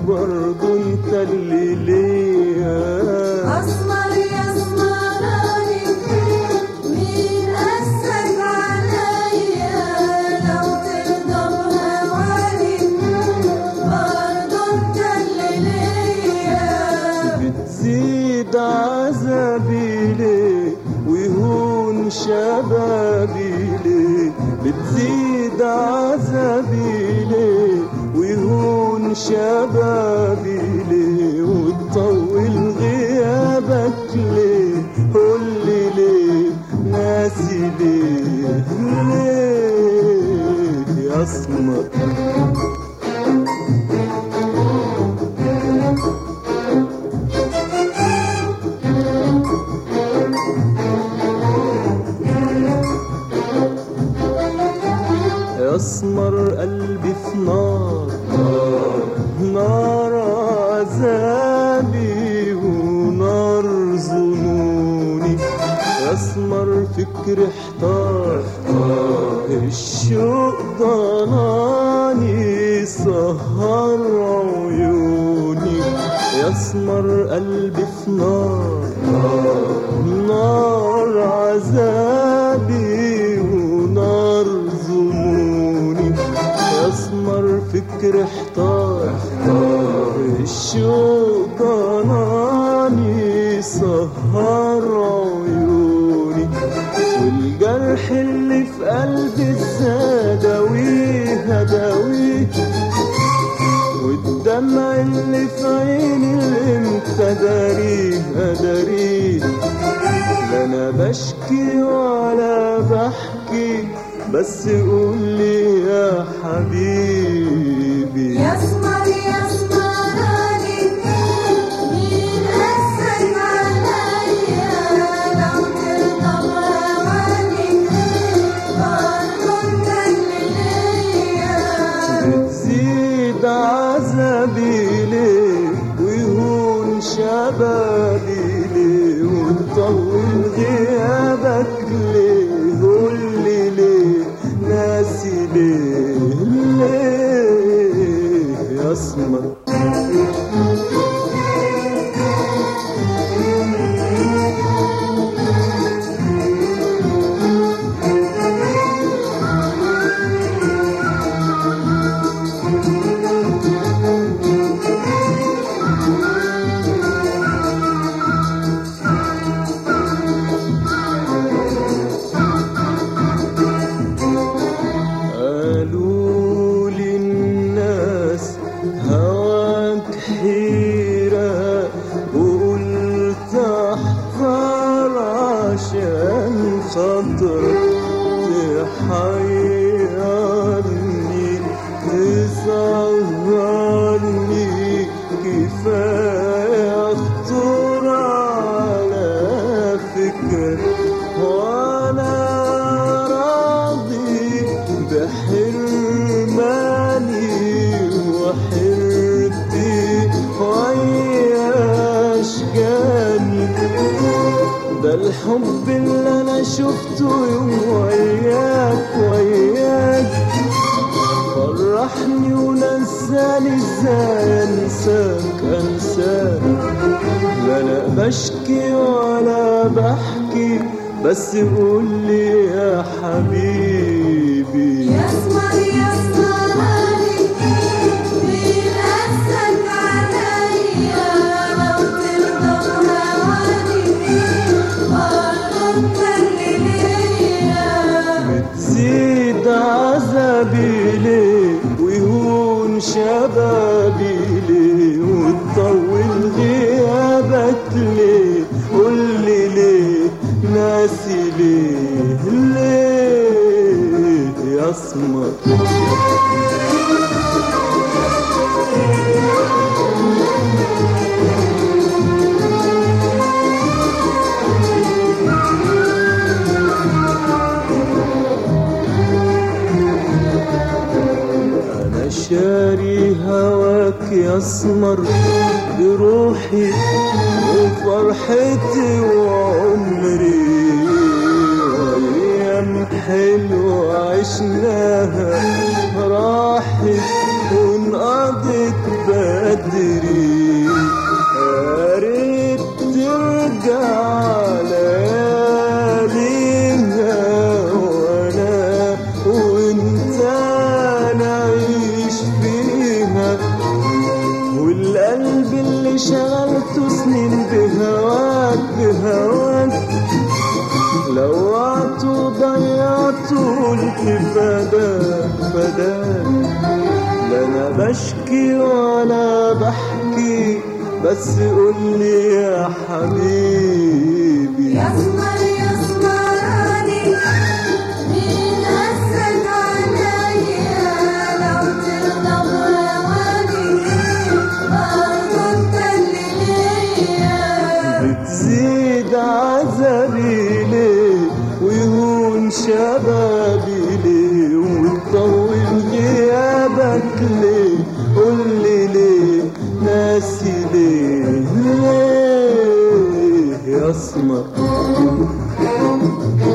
برضو انت اللي ليا. أسمر يا اسمراني مين قاسك عليا، لو ترضى بهواني برضو انت اللي ليا. بتزيد عذابي ليه ويهون شبابي ليه، بتزيد عذابي ليه ويهون شبابي ليه، وتطول غيابك ليه، قولي ليه ناسي ليه، ليه يا اسمر. أسمر قلبي في نار، نار عذابي ونار ظنوني. أسمر فكري احتار، الشوق ضناني سهر عيوني. يسمر قلبي في نار، نار عذابي ونار ظنوني. أسمر فكر احتار، الشوق ضناني سهر عيوني. والجرح اللي في قلبي ازاي داويه داويه، والدمع اللي في عيني امتى داريه اداريه. لا انا بشكي ولا بحكي، بس قولي يا حبيبي. يا اسمر يا اسمراني مين قاسك عليا، لو ترضى بهواني برضو انت اللي ليا. بتزيد عذابي ليه ويهون شبابي ليه، وتطول غيابك ليه، قولي ليه ناسي ليه، ليه يا اسمر. قالوا لي الناس هواك حيرة، وقلت احذر عشان خاطرك تحيرني تسهرني. كفاية اخطر على فكرك وانا راضي بحرماني، وحرتي ويا اشجاني. ده الحب اللي انا شفته يوم وياك وياك فرحني ونساني، ازاي انساك انساك. لا انا بشكي ولا بحكي، بس قولي يا حبيبي. يا اسمر يا اسمراني مين قاسك عليا، لو ترضى بهواني برضو انت اللي ليا. بتزيد عذابي ليه ويهون شبابي ليه، وتطول غيابك ليه، قولي ليه ناسي ليه، ليه يا اسمر. انا شاري هواك يا اسمر بروحي وفرحتي وعمري، وايام حلوة عشناها راحت وانقضت بقت بدري يا ريت ترجع لياليها وانا وانت نعيش فيها والقلب اللي شغلته سنين بهواك بهواك لوعته وضيعته قلت فداك فداك لا انا بشكي ولا بحكي بس قولي يا حبيبي يسمر يسمراني مين قاسك عليا لو ترضى بهواني برضه انت اللي ليا بتزيد عذابي ليه ويهون شبابي ليه وتطول غيابك ليه قولي ليه ناسي ليه يا اسمر